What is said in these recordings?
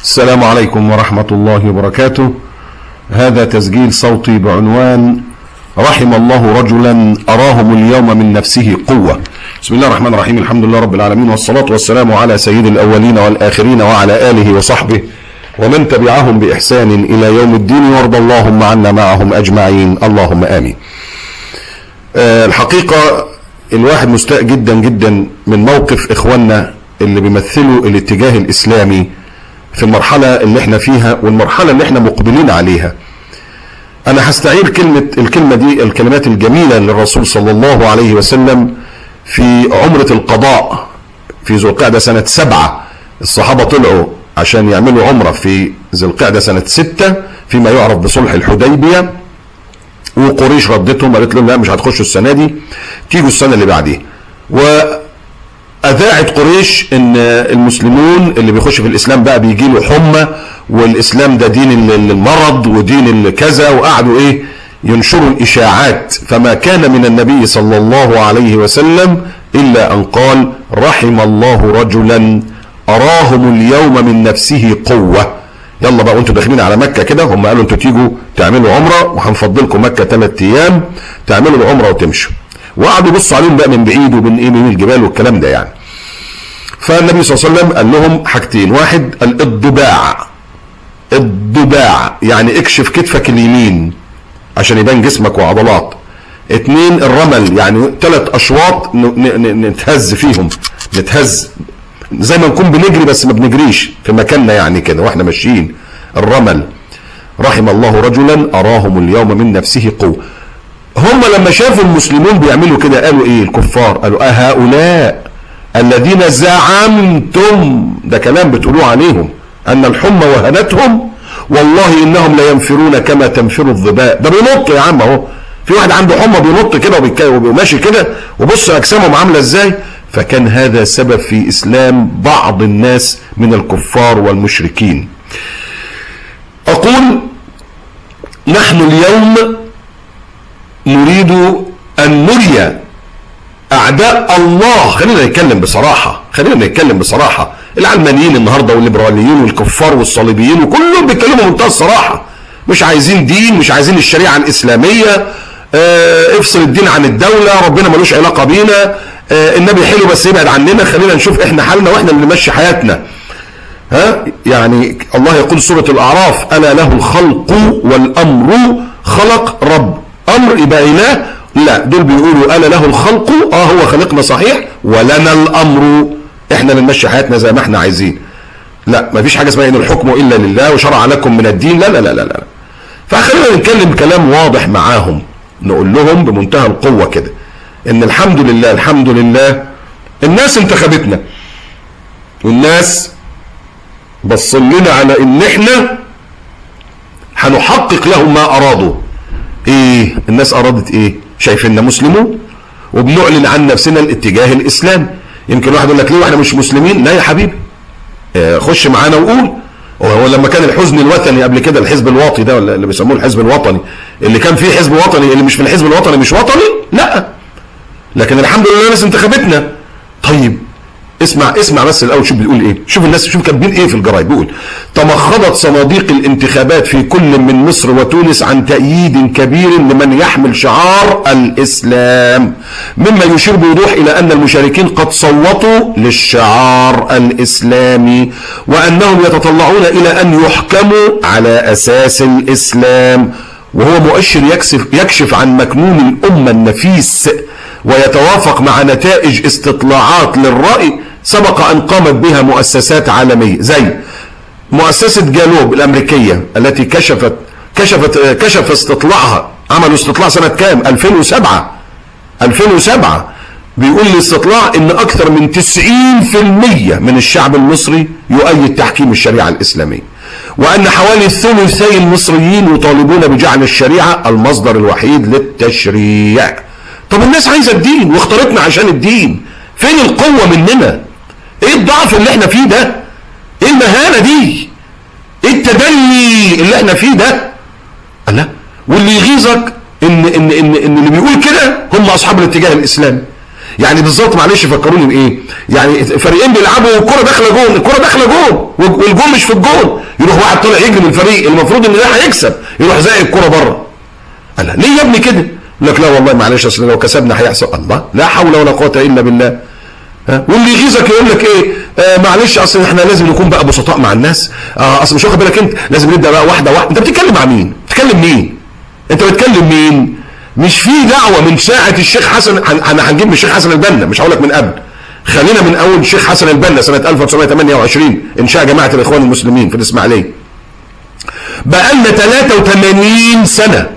السلام عليكم ورحمة الله وبركاته. هذا تسجيل صوتي بعنوان رحم الله رجلا أراهم اليوم من نفسه قوة. بسم الله الرحمن الرحيم، الحمد لله رب العالمين، والصلاة والسلام على سيد الأولين والآخرين وعلى آله وصحبه ومن تبعهم بإحسان إلى يوم الدين، وارض اللهم عنا معهم أجمعين، اللهم آمين. الحقيقة الواحد مستاء جدا جدا من موقف إخواننا اللي بيمثلوا الاتجاه الإسلامي في المرحلة اللي احنا فيها والمرحلة اللي احنا مقبلين عليها. انا هستعير الكلمة دي، الكلمات الجميلة للرسول صلى الله عليه وسلم في عمرة القضاء في ذو القعدة سنة 7. الصحابة طلعوا عشان يعملوا عمرة في ذو القعدة سنة 6 فيما يعرف بصلح الحديبية، وقريش ردتهم قالت لهم لا مش هتخشوا السنة دي، تيجوا السنة اللي بعديها. أذاعت قريش ان المسلمون اللي بيخش في الاسلام بقى بيجي له حمى، والاسلام ده دين المرض ودين الكذا، وقعدوا ينشروا الاشاعات. فما كان من النبي صلى الله عليه وسلم الا ان قال رحم الله رجلا اراهم اليوم من نفسه قوة. يلا بقى وانتوا داخلين على مكة كده، هم قالوا انتوا تيجوا تعملوا عمرة وهنفضلكم مكة 3 ايام تعملوا العمرة وتمشوا، وقعدوا يبصوا عليهم بقى من بعيد ومن من الجبال والكلام ده يعني. فالنبي صلى الله عليه وسلم قال لهم حاجتين: واحد الضباع يعني اكشف كتفك اليمين عشان يبان جسمك وعضلات. 2 الرمل يعني 3 اشواط نتهز فيهم، نتهز زي ما نكون بنجري بس ما بنجريش في مكاننا يعني كده واحنا ماشيين. الرمل. رحم الله رجلا اراهم اليوم من نفسه قوة. هم لما شافوا المسلمون بيعملوا كده قالوا ايه الكفار؟ قالوا هؤلاء الذين زعمتم، ده كلام بتقولوه عليهم، ان الحمى وهنتهم والله انهم لا ينفرون كما تنفر الظباء. ده بينط يا عم اهو، في واحد عنده حمى بينط كده وماشي كده، وبص اجسامهم عامله ازاي. فكان هذا سبب في اسلام بعض الناس من الكفار والمشركين. اقول نحن اليوم نريد ان نري اعداء الله، خلينا نتكلم بصراحة، العلمانيين النهاردة والليبراليين والكفار والصليبيين وكلهم بيتكلموا بمنتهى الصراحة. مش عايزين دين، مش عايزين الشريعة الاسلامية، افصل الدين عن الدولة، ربنا ملوش علاقة بينا، النبي حلو بس يبعد عننا، خلينا نشوف احنا حالنا واحنا اللي نمشي حياتنا. يعني الله يقول سورة الاعراف: الا له الخلق والامر، خلق رب، امر يبقى اله. لا، دول بيقولوا الا له الخلق، هو خلقنا صحيح، ولنا الامر، احنا اللي نمشي حياتنا زي ما احنا عايزين. لا، ما فيش حاجه اسمها ان الحكم الا لله وشرع لكم من الدين، لا لا لا لا لا. فخلينا نتكلم كلام واضح معاهم، نقول لهم بمنتهى القوه كده ان الحمد لله الناس انتخبتنا، والناس بص لنا على ان احنا هنحقق لهم ما ارادوا. ايه الناس ارادت ايه؟ شايفيننا مسلمون وبنعلن عن نفسنا الاتجاه الاسلامي. يمكن واحد يقول لك ليه واحنا مش مسلمين؟ لا يا حبيبي، خش معانا وقول. وهو لما كان الحزن الوطني قبل كده، الحزب الوطني ده ولا اللي بيسموه الحزب الوطني، اللي كان فيه حزب وطني اللي مش في الحزب الوطني مش وطني؟ لا، لكن الحمد لله الناس انتخبتنا. طيب اسمع بس الاول، شوف بيقول ايه، شوف الناس شوف كاتبين ايه في الجرايد. بيقول: تمخضت صناديق الانتخابات في كل من مصر وتونس عن تأييد كبير لمن يحمل شعار الاسلام، مما يشير بوضوح الى ان المشاركين قد صوتوا للشعار الاسلامي، وانهم يتطلعون الى ان يحكموا على اساس الاسلام، وهو مؤشر يكشف عن مكنون الامة النفيس، ويتوافق مع نتائج استطلاعات للرأي سبق أن قامت بها مؤسسات عالمية زي مؤسسة جالوب الأمريكية التي كشف استطلاعها. عملوا استطلاع سنة كام؟ 2007. بيقول الاستطلاع ان اكثر من 90% من الشعب المصري يؤيد تحكيم الشريعة الإسلامية، وان حوالي ثلثي المصريين يطالبون بجعل الشريعة المصدر الوحيد للتشريع. طب الناس عايزة الدين واختارتنا عشان الدين، فين القوة مننا؟ ايه الضعف اللي احنا فيه ده؟ ايه المهانة دي؟ ايه التدني اللي احنا فيه ده؟ لا، واللي يغيظك ان اللي بيقول كده هم اصحاب الاتجاه الاسلامي. يعني بالظبط، معلش فكروني بايه؟ يعني فريقين بيلعبوا والكرة داخلة جون، والجون مش في الجون، يروح واحد طالع يجري من الفريق المفروض ان ده هيكسب، يروح زي الكرة بره. قال ليه يا ابني كده؟ يقول لك لا والله معلش اصل لو كسبنا هيحصل. الله، لا حول ولا قوه الا بالله. واللي يغيظك يقول لك ايه؟ معلش اصل احنا لازم نكون بقى بسطاء مع الناس، اصل مش واخد بالك انت، لازم نبدا بقى واحده واحده. انت بتتكلم مع مين؟ بتتكلم مين؟ انت بتتكلم مين؟ مش في دعوه من ساعه الشيخ حسن، هنجيب من الشيخ حسن البنا، مش هقول لك من قبل، خلينا من اول الشيخ حسن البنا سنه 1928 انشاء جماعه الاخوان المسلمين في الاسماعيليه. بقى لنا 83 سنه.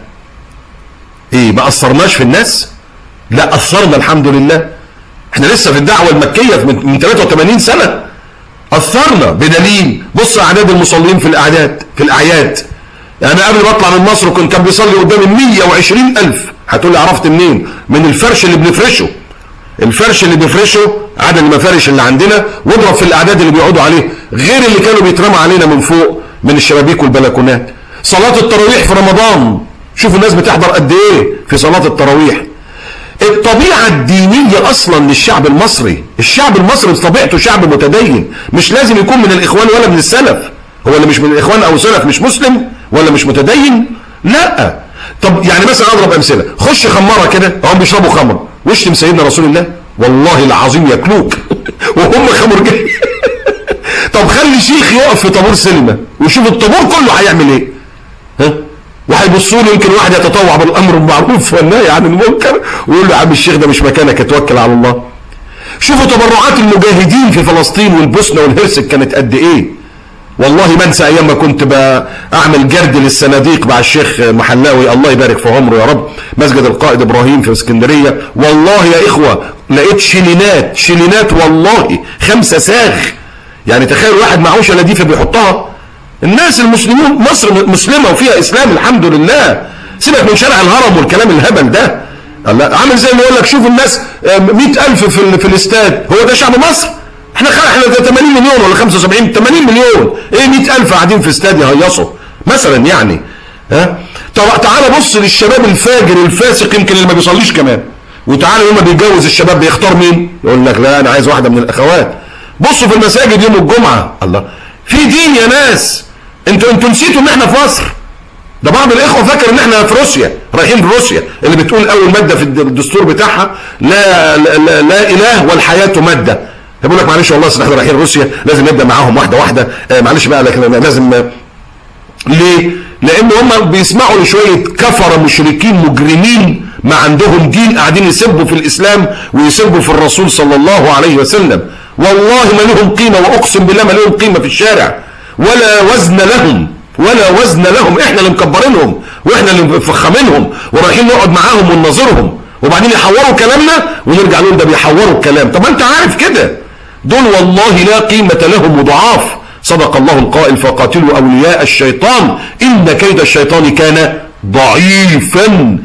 ايه ما اثرناش في الناس؟ لا اثرنا الحمد لله. احنا لسه في الدعوه المكيه من 83 سنه. اثرنا بدليل بص اعداد المصلين في الاعياد. يعني قبل ما اطلع من مصر كان بيصلي قدامي 120,000. هتقول لي عرفت منين؟ من الفرش اللي بنفرشه. الفرش اللي بنفرشه عدد المفارش اللي عندنا، واضرب في الاعداد اللي بيقعدوا عليه، غير اللي كانوا بيترمى علينا من فوق من الشبابيك والبلكونات. صلاه التراويح في رمضان، شوفوا الناس بتحضر قد ايه في صلاه التراويح. الطبيعه الدينيه اصلا للشعب المصري، الشعب المصري بطبيعته شعب متدين، مش لازم يكون من الاخوان ولا من السلف. هو اللي مش من الاخوان او سلف مش مسلم ولا مش متدين؟ لا. طب يعني مثلا اضرب امثله، خش خماره كده هم بيشربوا خمر واشتم سيدنا رسول الله، والله العظيم ياكلوك وهم خمر جاي. طب خلي شيخ يقف في طابور سينما ويشوف الطابور كله هيعمل ايه؟ ها؟ وهيبصوا له، يمكن واحد يتطوع بالامر بالمعروف والنهي عن المنكر ويقول له يا عم الشيخ ده مش مكانك، اتوكل على الله. شوفوا تبرعات المجاهدين في فلسطين والبوسنه والهرسك كانت قد ايه. والله ما انسى ايام ما كنت بعمل جرد للصناديق مع الشيخ محلاوي الله يبارك في عمره يا رب، مسجد القائد ابراهيم في اسكندريه. والله يا اخوه لقيت شيلينات والله 5 ساغ. يعني تخيل واحد معهوش لديفه بيحطها. الناس المسلمون، مصر مسلمه وفيها اسلام الحمد لله. سيبك من شارع الهرم والكلام الهبل ده. الله عامل زي ما يقول لك شوف الناس 100,000 في الاستاد، هو ده شعب مصر؟ احنا 80 مليون ولا 75 80 مليون، ايه 100,000 قاعدين في استاد يهيصوا مثلا يعني. ها تعالى بص للشباب الفاجر الفاسق يمكن اللي ما بيصليش كمان، وتعالى يوم ما بيتجوز الشباب بيختار مين؟ يقول لك لا انا عايز واحده من الاخوات. بصوا في المساجد يوم الجمعه، الله في دين يا ناس. انتوا نسيتوا ان احنا في مصر. ده بعض الاخوه فاكر ان احنا في روسيا، رايحين روسيا اللي بتقول اول ماده في الدستور بتاعها لا اله والحياه ماده. بيقول لك معلش والله احنا رايحين روسيا لازم نبدا معاهم واحده معلش بقى، لكن لازم. ليه؟ لان هم بيسمعوا لشويه كفره مشركين مجرمين ما عندهم دين قاعدين يسبوا في الاسلام ويسبوا في الرسول صلى الله عليه وسلم. والله ما لهم قيمه، واقسم بالله ما لهم قيمه في الشارع، ولا وزن لهم. احنا اللي مكبرينهم واحنا اللي مفخمينهم ورايحين نقعد معاهم ونناظرهم، وبعدين يحوروا كلامنا ونرجع لهم ده بيحوروا الكلام. طب انت عارف كده دول والله لا قيمه لهم وضعاف. صدق الله القائل فقاتلوا اولياء الشيطان ان كيد الشيطان كان ضعيفا.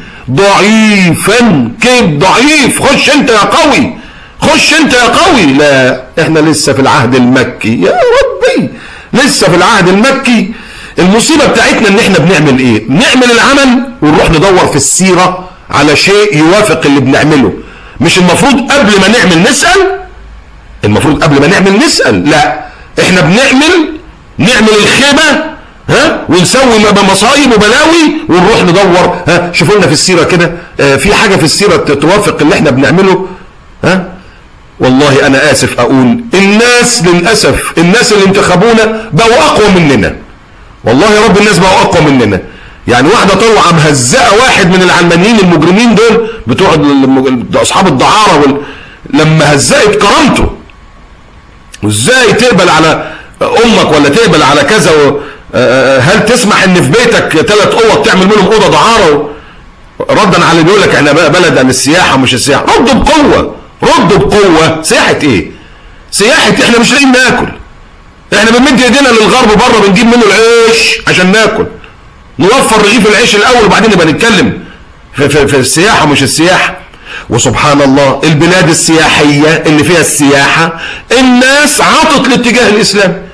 كيد ضعيف. خش انت يا قوي. لا احنا لسه في العهد المكي يا ربي، لسه في العهد المكي. المصيبه بتاعتنا ان احنا بنعمل ايه؟ بنعمل العمل ونروح ندور في السيره على شيء يوافق اللي بنعمله. مش المفروض قبل ما نعمل نسال؟ المفروض قبل ما نعمل نسال. لا احنا نعمل الخيبه ونسوي مصايب وبلاوي ونروح ندور. شوفوا لنا في السيره كده في حاجه في السيره توافق اللي احنا بنعمله. والله انا اسف اقول الناس للاسف الناس اللي انتخبونا بقوا اقوى مننا. والله يا رب الناس بقوا اقوى مننا. يعني واحده طلع مهزقه واحد من العلمانيين المجرمين دول بتوع اصحاب الدعاره لما هزقت كرامته، وازاي تقبل على امك ولا تقبل على كذا هل تسمح ان في بيتك 3 اوض تعمل منهم اوضه دعاره؟ ردا على اللي بيقول لك احنا بلد عن السياحه مش السياحه. ردوا بقوه. سياحه ايه؟ احنا مش لاقيين ناكل. احنا بنمد ايدينا للغرب بره بنجيب منه العيش عشان ناكل. نوفر رغيف العيش الاول وبعدين نبقى نتكلم في السياحه مش السياحه. وسبحان الله البلاد السياحيه اللي فيها السياحه الناس عطت لاتجاه الاسلام.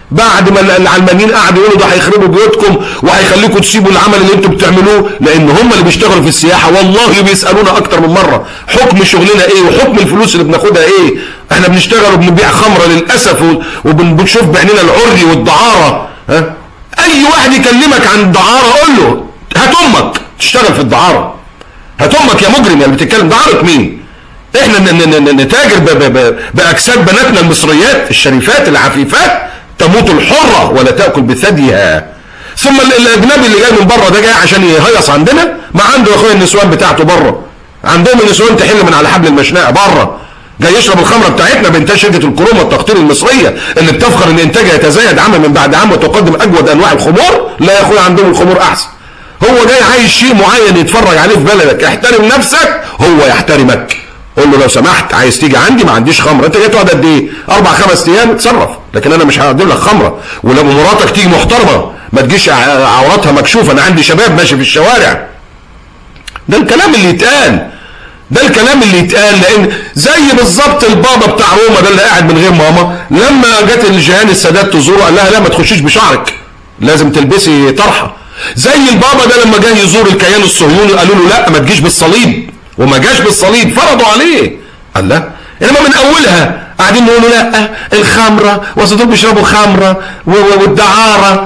بعد ما العلمانيين قعدوا يقولوا ده هيخربوا بيوتكم وهيخليكم تسيبوا العمل اللي انتم بتعملوه، لان هم اللي بيشتغلوا في السياحه والله بيسالونا اكتر من مره حكم شغلنا ايه وحكم الفلوس اللي بناخدها ايه. احنا بنشتغل وبنبيع خمره للاسف وبنشوف بعيننا العري والدعاره. ها، اي واحد يكلمك عن الدعاره قول له هات امك تشتغل في الدعاره، هات امك يا مجرم اللي بتتكلم. دعاره مين؟ احنا نتاجر باجساد بناتنا المصريات الشريفات العفيفات تموت الحرة ولا تأكل بثديها. ثم الأجنبي اللي جاي من بره ده جاي عشان يهيص عندنا، ما عنده يا أخويا النسوان بتاعته بره، عندهم النسوان تحل من على حبل المشنقة بره، جاي يشرب الخمرة بتاعتنا بإنتاج شركة الكروم والتقطير المصرية اللي بتفخر إن إنتاجها يتزايد عام من بعد عام وتقدم أجود أنواع الخمور. لا يا أخويا عندهم الخمور أحسن. هو جاي عايز شيء معين يتفرج عليه في بلدك، احترم نفسك هو يحترمك. قول له لو سمحت عايز تيجي عندي ما عنديش خمره، انت جاي تقعد قد ايه؟ 4-5 ايام اتصرف، لكن انا مش هقدم لك خمره. ولما مراتك تيجي محترمه ما تجيش عوراتها مكشوفه، انا عندي شباب ماشي في الشوارع. ده الكلام اللي يتقال، ده الكلام اللي يتقال، لان زي بالظبط البابا بتاع روما ده اللي قاعد من غير ماما لما جت الجيهان السادات تزوره قال لها لا ما تخشيش بشعرك لازم تلبسي طرحه. زي البابا ده لما جه يزور الكيان الصهيوني قالوا له لا ما تجيش بالصليب، وما جاش بالصليب فرضوا عليه. قال لا، انما من اولها قاعدين يقولوا لا الخمره واصل دول بيشربوا خمره والدعاره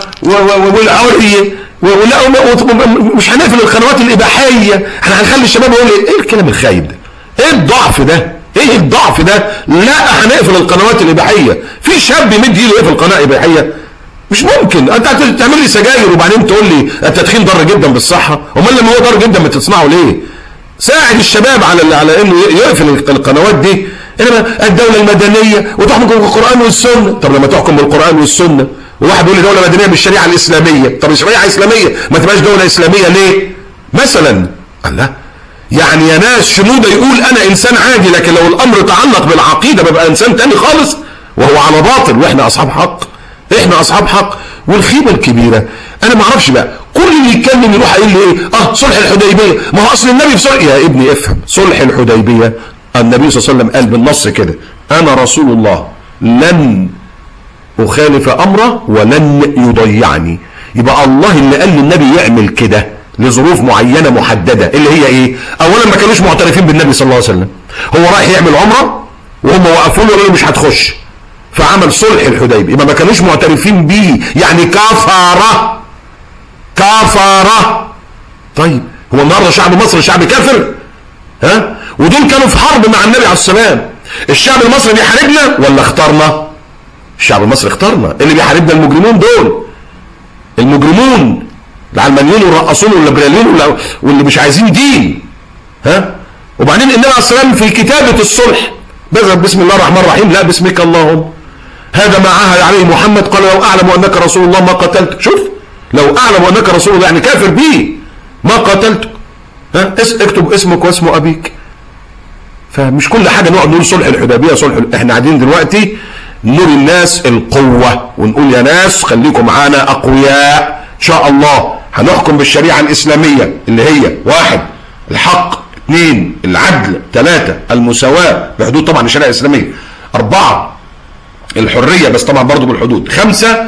والعري ولا مش هنقفل القنوات الاباحيه، احنا هنخلي الشباب يقول ايه الكلام الخايب ده؟ ايه الضعف ده؟ ايه الضعف ده؟ لا هنقفل القنوات الاباحيه. في شاب يمد ايده يقفل قناه اباحيه؟ مش ممكن. انت تعمل لي سجاير وبعدين تقول لي التدخين ضار جدا بالصحه، امال لما هو ضار جدا ما تصنعه ليه؟ ساعد الشباب على انه يقفل القنوات دي. انما الدوله المدنيه وتحكم بالقران والسنه. طب لما تحكم بالقران والسنه وواحد يقول لي دوله مدنيه بالشريعه الاسلاميه، طب الشريعه اسلاميه ما تبقاش دوله اسلاميه ليه؟ مثلا الله، يعني يا ناس شنوده يقول انا انسان عادي، لكن لو الامر تعلق بالعقيده ببقى انسان تاني خالص وهو على باطل، واحنا اصحاب حق، احنا اصحاب حق. والخيبه الكبيره انا ما اعرفش بقى كل اللي يتكلم يروح قايل لي ايه؟ صلح الحديبيه، ما هو اصل النبي في صلح. يا ابني افهم، صلح الحديبيه النبي صلى الله عليه وسلم قال بالنص كده انا رسول الله لن اخالف امره ولن يضيعني. يبقى الله اللي قال للنبي يعمل كده لظروف معينه محدده اللي هي ايه؟ اولا ما كانوش معترفين بالنبي صلى الله عليه وسلم، هو رايح يعمل عمره وهم وقفوا له وقالوا له مش هتخش، فعمل صلح الحديبيه. يبقى ما كانوش معترفين بيه، يعني كفاره كفاره. طيب هو النهارده شعب مصر شعب كافر؟ ها؟ ودول كانوا في حرب مع النبي عليه السلام. الشعب المصري بيحاربنا ولا اختارنا؟ الشعب المصري اختارنا. اللي بيحاربنا المجرمون دول، المجرمون العلمانيين والرقاصون والليبراليين واللي مش عايزين دين. ها؟ وبعدين النبي عليه السلام في كتابه الصلح بذل بسم الله الرحمن الرحيم لا باسمك اللهم هذا ما عهد عليه محمد قال لو اعلم انك رسول الله ما قتلتك. شوف، لو اعلم انك رسول الله يعني كافر بيه ما قتلتك. ها؟ اكتب اسمك واسم ابيك. فمش كل حاجه نقعد نقول صلح الحديبيه صلح احنا قاعدين دلوقتي نري الناس القوه ونقول يا ناس خليكم معانا اقوياء ان شاء الله. هنحكم بالشريعه الاسلاميه اللي هي 1 الحق، 2 العدل، 3 المساواه بحدود طبعا الشريعه الاسلاميه، 4 الحريه بس طبعا برضه بالحدود، 5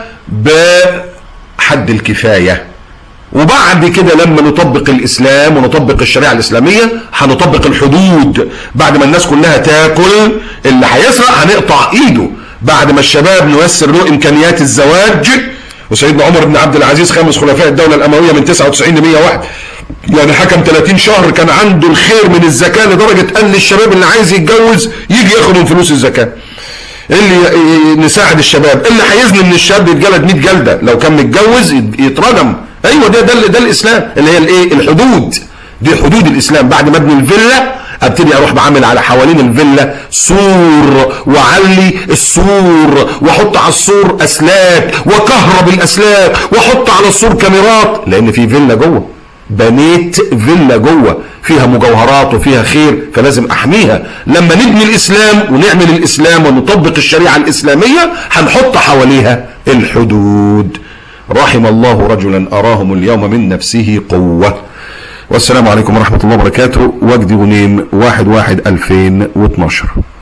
بحد الكفايه. وبعد كده لما نطبق الاسلام ونطبق الشريعه الاسلاميه هنطبق الحدود. بعد ما الناس كلها تاكل، اللي هيسرق هنقطع ايده. بعد ما الشباب نيسر له امكانيات الزواج، وسيدنا عمر بن عبد العزيز 5 خلفاء الدوله الامويه من 99 ل 101 يعني حكم 30 شهر، كان عنده الخير من الزكاه لدرجه قال للشباب اللي عايز يتجوز يجي ياخد من فلوس الزكاه. اللي نساعد الشباب، اللي هيزني من الشاب يتجلد 100 جلده، لو كان متجوز يترجم. ايوه ده الاسلام اللي هي الايه؟ الحدود. دي حدود الاسلام. بعد ما ابني الفيلا ابتدي اروح بعمل على حوالين الفيلا سور واعلي السور واحط على السور اسلاك واكهرب الاسلاك واحط على السور كاميرات، لان في فيلا جوه، بنيت فيلا جوه فيها مجوهرات وفيها خير فلازم احميها. لما نبني الاسلام ونعمل الاسلام ونطبق الشريعه الاسلاميه هنحط حواليها الحدود. رحم الله رجلا أراهم اليوم من نفسه قوة. والسلام عليكم ورحمة الله وبركاته. وجدي غنيم 1/1/2012.